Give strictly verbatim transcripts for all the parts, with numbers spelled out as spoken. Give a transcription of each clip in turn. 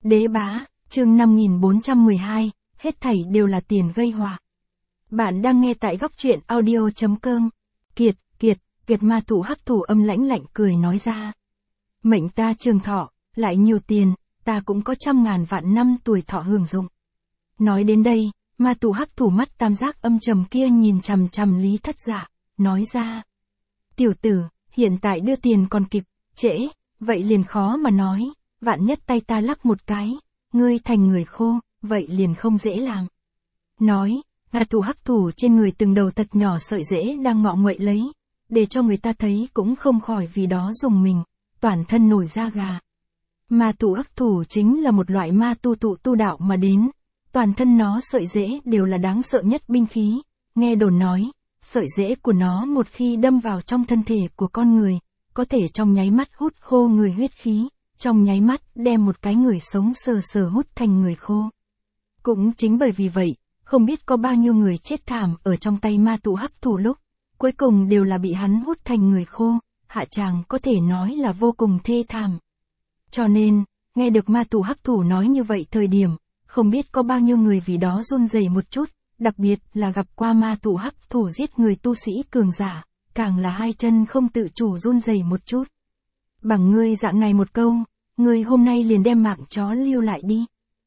Đế bá, chương năm nghìn bốn trăm mười hai, hết thảy đều là tiền gây họa. Bạn đang nghe tại góc truyện audio chấm com. Kiệt, kiệt, kiệt ma thủ hắc thủ âm lãnh lạnh cười nói ra. Mệnh ta trường thọ, lại nhiều tiền, ta cũng có trăm ngàn vạn năm tuổi thọ hưởng dụng. Nói đến đây, ma thủ hắc thủ mắt tam giác âm trầm kia nhìn chằm chằm Lý Thất Dạ, nói ra. Tiểu tử, hiện tại đưa tiền còn kịp, trễ, vậy liền khó mà nói, vạn nhất tay ta lắc một cái, ngươi thành người khô, vậy liền không dễ làm. Nói, ma thủ hắc thủ trên người từng đầu thật nhỏ sợi rễ đang ngọ nguậy lấy, để cho người ta thấy cũng không khỏi vì đó dùng mình, toàn thân nổi da gà. Ma thủ hắc thủ chính là một loại ma tu tụ tu đạo mà đến, toàn thân nó sợi rễ đều là đáng sợ nhất binh khí, nghe đồn nói, sợi rễ của nó một khi đâm vào trong thân thể của con người, có thể trong nháy mắt hút khô người huyết khí, trong nháy mắt đem một cái người sống sờ sờ hút thành người khô. Cũng chính bởi vì vậy, không biết có bao nhiêu người chết thảm ở trong tay ma thủ hắc thủ lúc, cuối cùng đều là bị hắn hút thành người khô, hạ tràng có thể nói là vô cùng thê thảm. Cho nên, nghe được ma thủ hắc thủ nói như vậy thời điểm, không biết có bao nhiêu người vì đó run rẩy một chút, đặc biệt là gặp qua ma thủ hắc thủ giết người tu sĩ cường giả, càng là hai chân không tự chủ run rẩy một chút. Bằng ngươi dạng này một câu, ngươi hôm nay liền đem mạng chó lưu lại đi.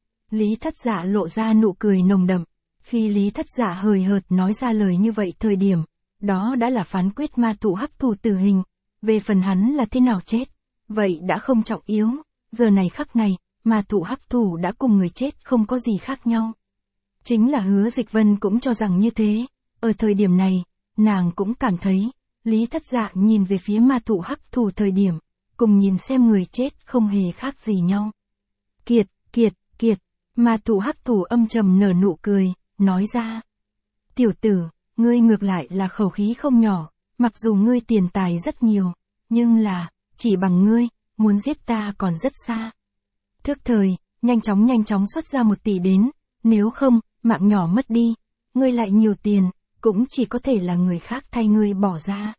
Lý Thất Dạ lộ ra nụ cười nồng đậm, khi Lý Thất Dạ hời hợt nói ra lời như vậy thời điểm, đó đã là phán quyết ma thủ hắc thủ tử hình, về phần hắn là thế nào chết, vậy đã không trọng yếu, giờ này khắc này, ma thủ hắc thủ đã cùng người chết không có gì khác nhau. Chính là Hứa Dịch Vân cũng cho rằng như thế, ở thời điểm này, nàng cũng cảm thấy, Lý Thất Dạ nhìn về phía ma thủ hắc thủ thời điểm, cùng nhìn xem người chết không hề khác gì nhau. Kiệt, kiệt, kiệt, ma thủ hắc thủ âm trầm nở nụ cười, nói ra. Tiểu tử, ngươi ngược lại là khẩu khí không nhỏ, mặc dù ngươi tiền tài rất nhiều, nhưng là, chỉ bằng ngươi, muốn giết ta còn rất xa. Thước thời, nhanh chóng nhanh chóng xuất ra một tỷ đến, nếu không, mạng nhỏ mất đi, ngươi lại nhiều tiền, cũng chỉ có thể là người khác thay ngươi bỏ ra.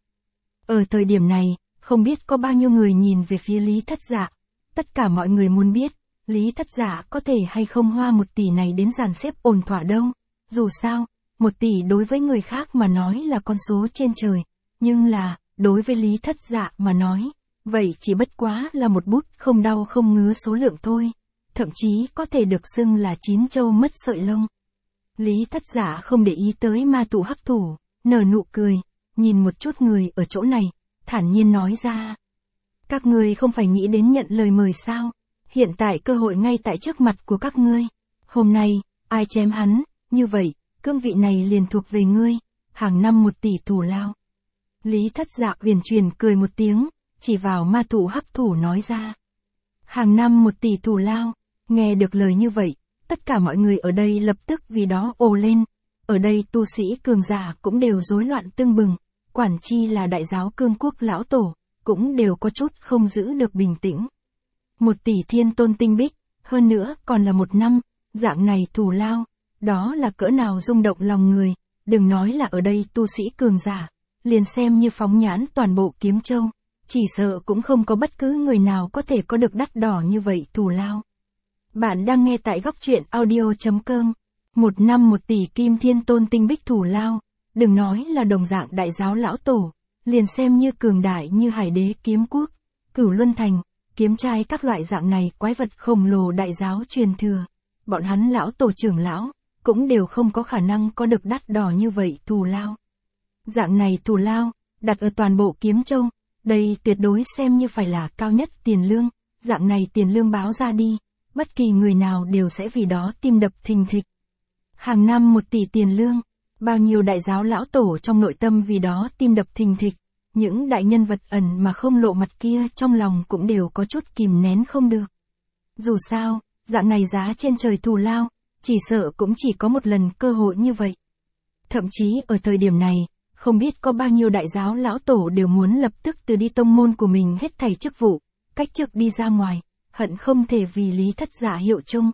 Ở thời điểm này, không biết có bao nhiêu người nhìn về phía Lý Thất Dạ, tất cả mọi người muốn biết, Lý Thất Dạ có thể hay không hoa một tỷ này đến dàn xếp ổn thỏa đâu, dù sao, một tỷ đối với người khác mà nói là con số trên trời, nhưng là, đối với Lý Thất Dạ mà nói, vậy chỉ bất quá là một bút không đau không ngứa số lượng thôi, thậm chí có thể được xưng là chín châu mất sợi lông. Lý Thất Dạ không để ý tới ma thủ hắc thủ, nở nụ cười, nhìn một chút người ở chỗ này, thản nhiên nói ra. Các ngươi không phải nghĩ đến nhận lời mời sao, hiện tại cơ hội ngay tại trước mặt của các ngươi, hôm nay, ai chém hắn, như vậy, cương vị này liền thuộc về ngươi, hàng năm một tỷ thù lao. Lý Thất Dạ huyền truyền cười một tiếng, chỉ vào ma thủ hắc thủ nói ra. Hàng năm một tỷ thù lao, nghe được lời như vậy, tất cả mọi người ở đây lập tức vì đó ồ lên, ở đây tu sĩ cường giả cũng đều rối loạn tưng bừng, quản chi là đại giáo Cương Quốc lão tổ, cũng đều có chút không giữ được bình tĩnh. Một tỷ thiên tôn tinh bích, hơn nữa còn là một năm, dạng này thù lao, đó là cỡ nào rung động lòng người, đừng nói là ở đây tu sĩ cường giả, liền xem như phóng nhãn toàn bộ Kiếm Châu, chỉ sợ cũng không có bất cứ người nào có thể có được đắt đỏ như vậy thù lao. Bạn đang nghe tại góc truyện audio chấm com, một năm một tỷ kim thiên tôn tinh bích thù lao, đừng nói là đồng dạng đại giáo lão tổ, liền xem như cường đại như Hải Đế Kiếm Quốc, Cửu Luân Thành, Kiếm Trai các loại dạng này quái vật khổng lồ đại giáo truyền thừa, bọn hắn lão tổ trưởng lão, cũng đều không có khả năng có được đắt đỏ như vậy thù lao. Dạng này thù lao, đặt ở toàn bộ Kiếm Châu, đây tuyệt đối xem như phải là cao nhất tiền lương, dạng này tiền lương báo ra đi, bất kỳ người nào đều sẽ vì đó tim đập thình thịch. Hàng năm một tỷ tiền lương, bao nhiêu đại giáo lão tổ trong nội tâm vì đó tim đập thình thịch, những đại nhân vật ẩn mà không lộ mặt kia trong lòng cũng đều có chút kìm nén không được. Dù sao, dạng này giá trên trời thù lao, chỉ sợ cũng chỉ có một lần cơ hội như vậy. Thậm chí ở thời điểm này, không biết có bao nhiêu đại giáo lão tổ đều muốn lập tức từ đi tông môn của mình hết thảy chức vụ, cách chức đi ra ngoài, hận không thể vì Lý Thất Dạ hiệu chung.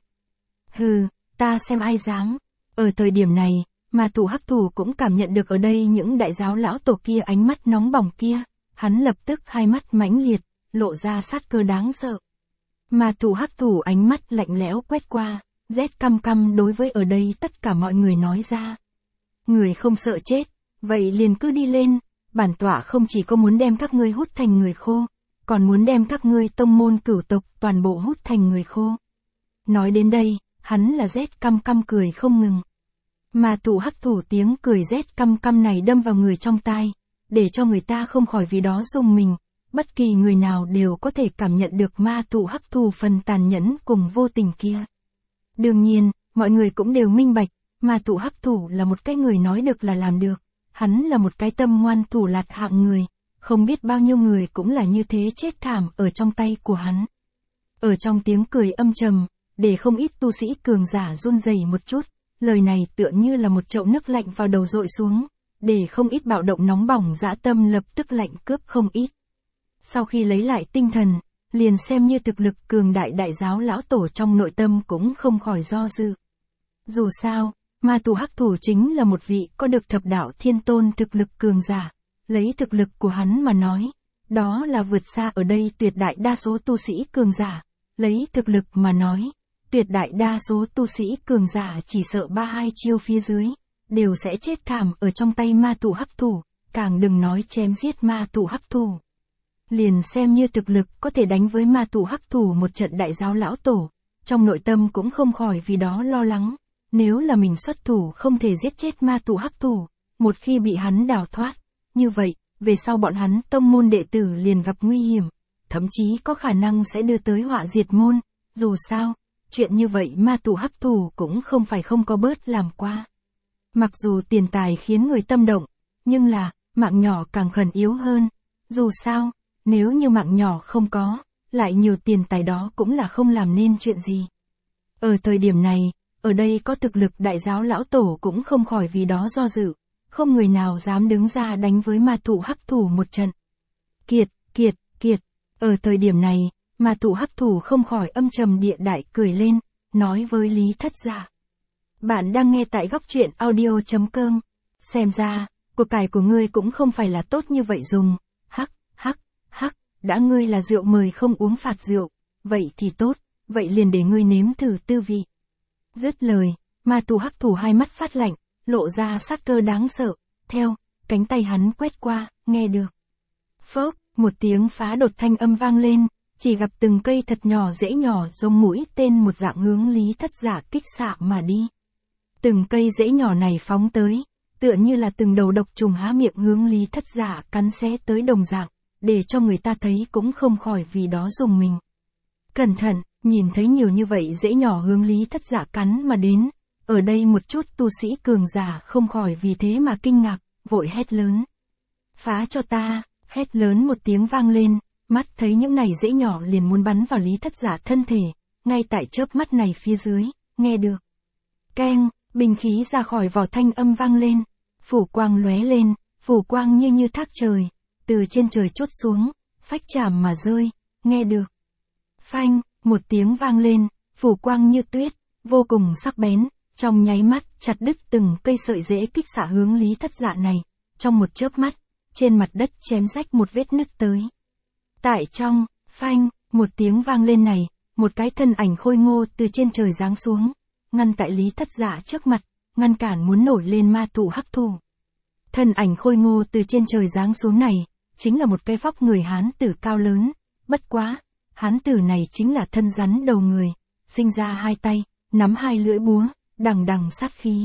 Hừ, ta xem ai dám. Ở thời điểm này, ma thủ hắc thủ cũng cảm nhận được ở đây những đại giáo lão tổ kia ánh mắt nóng bỏng kia, hắn lập tức hai mắt mãnh liệt, lộ ra sát cơ đáng sợ. Ma thủ hắc thủ ánh mắt lạnh lẽo quét qua, rét căm căm đối với ở đây tất cả mọi người nói ra. Người không sợ chết, vậy liền cứ đi lên, bản tọa không chỉ có muốn đem các ngươi hút thành người khô, còn muốn đem các ngươi tông môn cửu tộc toàn bộ hút thành người khô. Nói đến đây, hắn là rét căm căm cười không ngừng. Ma thủ hắc thủ tiếng cười rét căm căm này đâm vào người trong tai, để cho người ta không khỏi vì đó rùng mình, bất kỳ người nào đều có thể cảm nhận được ma thủ hắc thủ phần tàn nhẫn cùng vô tình kia. Đương nhiên, mọi người cũng đều minh bạch, ma thủ hắc thủ là một cái người nói được là làm được, hắn là một cái tâm ngoan thủ lạt hạng người, không biết bao nhiêu người cũng là như thế chết thảm ở trong tay của hắn. Ở trong tiếng cười âm trầm, để không ít tu sĩ cường giả run rẩy một chút, lời này tựa như là một chậu nước lạnh vào đầu dội xuống, để không ít bạo động nóng bỏng dã tâm lập tức lạnh cướp không ít. Sau khi lấy lại tinh thần, liền xem như thực lực cường đại đại giáo lão tổ trong nội tâm cũng không khỏi do dự. Dù sao, ma thủ hắc thủ chính là một vị có được thập đạo thiên tôn thực lực cường giả, lấy thực lực của hắn mà nói, đó là vượt xa ở đây tuyệt đại đa số tu sĩ cường giả, lấy thực lực mà nói, tuyệt đại đa số tu sĩ cường giả chỉ sợ ba hai chiêu phía dưới, đều sẽ chết thảm ở trong tay ma thủ hắc thủ, càng đừng nói chém giết ma thủ hắc thủ. Liền xem như thực lực có thể đánh với ma thủ hắc thủ một trận đại giáo lão tổ, trong nội tâm cũng không khỏi vì đó lo lắng, nếu là mình xuất thủ không thể giết chết ma thủ hắc thủ, một khi bị hắn đào thoát, như vậy, về sau bọn hắn tông môn đệ tử liền gặp nguy hiểm, thậm chí có khả năng sẽ đưa tới họa diệt môn, dù sao, chuyện như vậy ma thủ hắc thủ cũng không phải không có bớt làm qua. Mặc dù tiền tài khiến người tâm động, nhưng là, mạng nhỏ càng khẩn yếu hơn, dù sao, nếu như mạng nhỏ không có, lại nhiều tiền tài đó cũng là không làm nên chuyện gì. Ở thời điểm này, ở đây có thực lực đại giáo lão tổ cũng không khỏi vì đó do dự, không người nào dám đứng ra đánh với ma thủ hắc thủ một trận. Kiệt, kiệt, kiệt, ở thời điểm này, ma thủ hắc thủ không khỏi âm trầm địa đại cười lên, nói với Lý Thất Dạ. Bạn đang nghe tại góc truyện audio chấm com, xem ra, của cải của ngươi cũng không phải là tốt như vậy dùng, hắc, hắc, hắc, đã ngươi là rượu mời không uống phạt rượu, vậy thì tốt, vậy liền để ngươi nếm thử tư vị. Dứt lời, ma thủ hắc thủ hai mắt phát lạnh, lộ ra sát cơ đáng sợ, theo, cánh tay hắn quét qua, nghe được. Phốc, một tiếng phá đột thanh âm vang lên, chỉ gặp từng cây thật nhỏ rễ nhỏ giống mũi tên một dạng hướng Lý Thất Dạ kích xạ mà đi. Từng cây rễ nhỏ này phóng tới, tựa như là từng đầu độc trùng há miệng hướng Lý Thất Dạ cắn xé tới đồng dạng, để cho người ta thấy cũng không khỏi vì đó rùng mình. Cẩn thận, nhìn thấy nhiều như vậy rễ nhỏ hướng Lý Thất Dạ cắn mà đến, ở đây một chút tu sĩ cường giả không khỏi vì thế mà kinh ngạc, vội hét lớn. Phá cho ta, hét lớn một tiếng vang lên, mắt thấy những này rễ nhỏ liền muốn bắn vào Lý Thất Dạ thân thể, ngay tại chớp mắt này phía dưới, nghe được. Keng, binh khí ra khỏi vỏ thanh âm vang lên, phủ quang lóe lên, phủ quang như như thác trời, từ trên trời chốt xuống, phách chạm mà rơi, nghe được. Phanh, một tiếng vang lên, phủ quang như tuyết, vô cùng sắc bén, trong nháy mắt chặt đứt từng cây sợi rễ kích xạ hướng Lý Thất Dạ này, trong một chớp mắt, trên mặt đất chém rách một vết nứt tới. Tại trong, phanh, một tiếng vang lên này, một cái thân ảnh khôi ngô từ trên trời giáng xuống, ngăn tại Lý Thất Dạ trước mặt, ngăn cản muốn nổi lên ma thủ hắc thủ. Thân ảnh khôi ngô từ trên trời giáng xuống này, chính là một cái vóc người hán tử cao lớn, bất quá, hán tử này chính là thân rắn đầu người, sinh ra hai tay, nắm hai lưỡi búa, đằng đằng sát khí.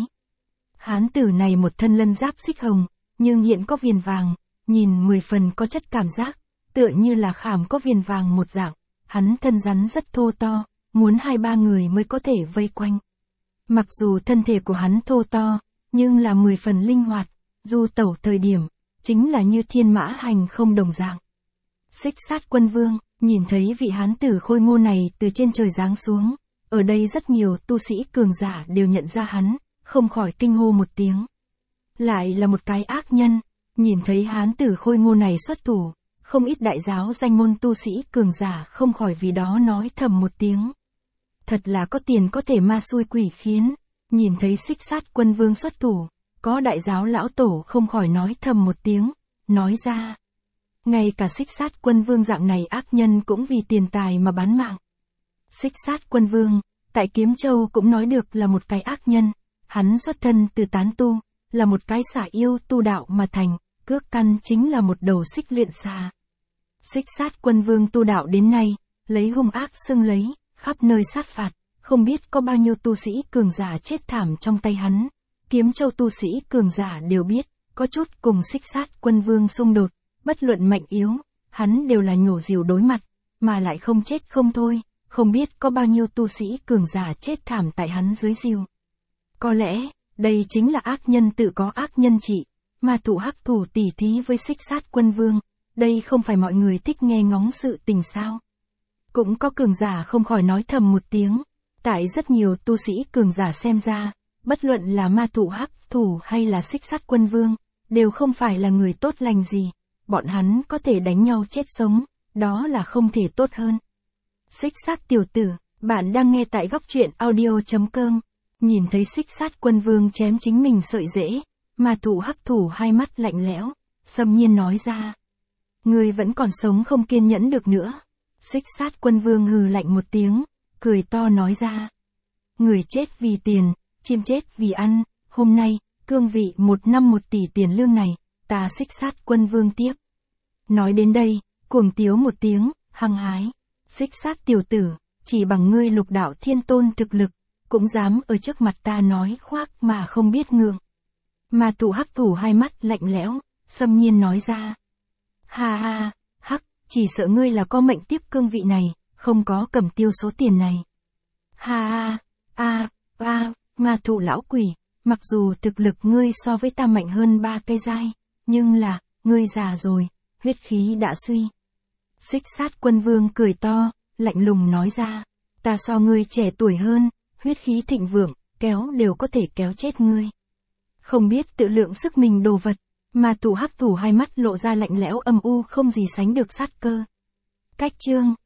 Hán tử này một thân lân giáp xích hồng, nhưng hiện có viền vàng, nhìn mười phần có chất cảm giác, tựa như là khảm có viền vàng một dạng, hắn thân rắn rất thô to, muốn hai ba người mới có thể vây quanh. Mặc dù thân thể của hắn thô to, nhưng là mười phần linh hoạt, du tẩu thời điểm, chính là như thiên mã hành không đồng dạng. Xích Sát Quân Vương, nhìn thấy vị hán tử khôi ngô này từ trên trời giáng xuống, ở đây rất nhiều tu sĩ cường giả đều nhận ra hắn, không khỏi kinh hô một tiếng. Lại là một cái ác nhân, nhìn thấy hán tử khôi ngô này xuất thủ, không ít đại giáo danh môn tu sĩ cường giả không khỏi vì đó nói thầm một tiếng. Thật là có tiền có thể ma xui quỷ khiến, nhìn thấy Xích Sát Quân Vương xuất thủ, có đại giáo lão tổ không khỏi nói thầm một tiếng, nói ra. Ngay cả Xích Sát Quân Vương dạng này ác nhân cũng vì tiền tài mà bán mạng. Xích Sát Quân Vương, tại Kiếm Châu cũng nói được là một cái ác nhân, hắn xuất thân từ tán tu, là một cái xả yêu tu đạo mà thành, cước căn chính là một đầu xích luyện xà. Xích Sát Quân Vương tu đạo đến nay, lấy hung ác xưng lấy, khắp nơi sát phạt, không biết có bao nhiêu tu sĩ cường giả chết thảm trong tay hắn. Kiếm Châu tu sĩ cường giả đều biết, có chút cùng Xích Sát Quân Vương xung đột, bất luận mạnh yếu, hắn đều là nhổ rìu đối mặt, mà lại không chết không thôi, không biết có bao nhiêu tu sĩ cường giả chết thảm tại hắn dưới rìu. Có lẽ, đây chính là ác nhân tự có ác nhân trị, mà thủ hắc thủ tỉ thí với Xích Sát Quân Vương, đây không phải mọi người thích nghe ngóng sự tình sao. Cũng có cường giả không khỏi nói thầm một tiếng, tại rất nhiều tu sĩ cường giả xem ra, bất luận là ma thủ hắc thủ hay là Xích Sát Quân Vương, đều không phải là người tốt lành gì, bọn hắn có thể đánh nhau chết sống, đó là không thể tốt hơn. Xích Sát tiểu tử, bạn đang nghe tại góc truyện audio chấm com. Nhìn thấy Xích Sát Quân Vương chém chính mình sợi rễ, mà thủ hắc thủ hai mắt lạnh lẽo, xâm nhiên nói ra. Ngươi vẫn còn sống không kiên nhẫn được nữa. Xích Sát Quân Vương hừ lạnh một tiếng, cười to nói ra. Người chết vì tiền, chim chết vì ăn, hôm nay, cương vị một năm một tỷ tiền lương này, ta Xích Sát Quân Vương tiếp. Nói đến đây, cuồng tiếu một tiếng, hăng hái. Xích Sát tiểu tử, chỉ bằng ngươi lục đạo thiên tôn thực lực, cũng dám ở trước mặt ta nói khoác mà không biết ngượng. Mà thủ hắc thủ hai mắt lạnh lẽo, xâm nhiên nói ra. Ha ha, hắc, chỉ sợ ngươi là có mệnh tiếp cương vị này, không có cầm tiêu số tiền này. Ha ha, a, a, ma thủ lão quỷ, mặc dù thực lực ngươi so với ta mạnh hơn ba cây dai, nhưng là, ngươi già rồi, huyết khí đã suy. Xích Sát Quân Vương cười to, lạnh lùng nói ra. Ta so ngươi trẻ tuổi hơn, huyết khí thịnh vượng, kéo đều có thể kéo chết ngươi. Không biết tự lượng sức mình đồ vật, mà thủ hắc thủ hai mắt lộ ra lạnh lẽo âm u không gì sánh được sát cơ. Cách chương